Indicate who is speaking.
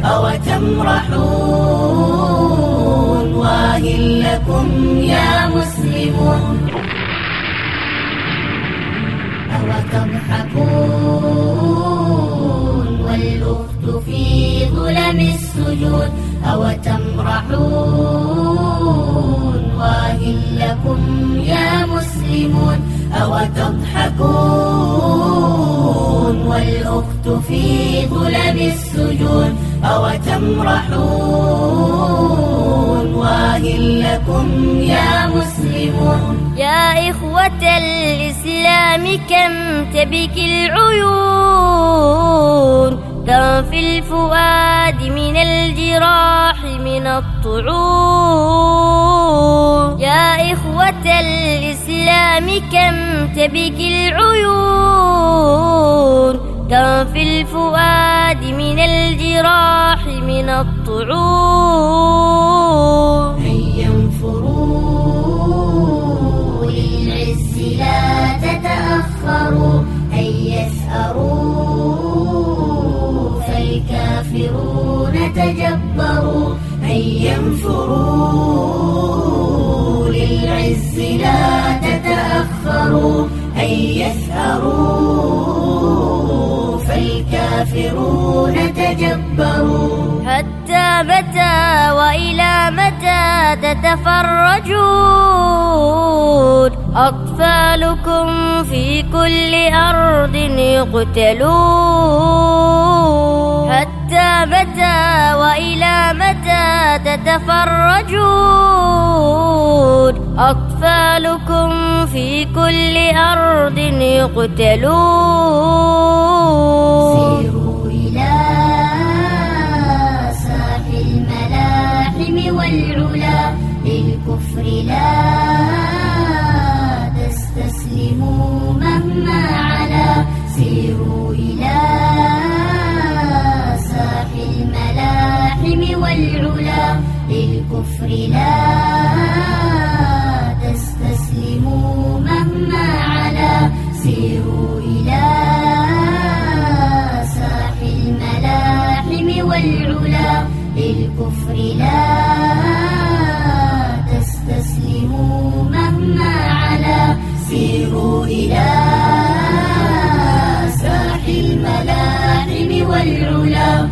Speaker 1: أو تمرحون واهل لكم يا مسلمون أو تضحكون والأخت في ظلم السجود أو تمرحون واهل لكم يا مسلمون أو تضحكون والأخت في ظلم السجود أو تمرحون واهل لكم يا مسلمون
Speaker 2: يا إخوة الإسلام كم تبكي العيون كم في الفؤاد من الجراح من الطعون يا إخوة الإسلام كم تبكي العيون كم في الفؤاد من الجراح من الطعون
Speaker 1: هيا انفروا للعز لا تتأخروا هيا اسأروا فالكافرون تجبروا هيا انفروا للعز لا تتأخروا هيا اسأروا فالكافرون تجبروا
Speaker 2: حتى متى وإلى متى تتفرجون أطفالكم في كل أرض يقتلون حتى متى وإلى متى تتفرجون أطفالكم في كل أرض يقتلون
Speaker 1: سيروا إلى ساح الملاحم والعلا للكفر لا تستسلموا مهما علا سيروا إلى ساح الملاحم والعلا للكفر لا تستسلموا مهما علا سيروا إلى ساح الملاحم والعلا للكفر لا تستسلموا مهما علا سيروا إلى ساح الملاحم والعلا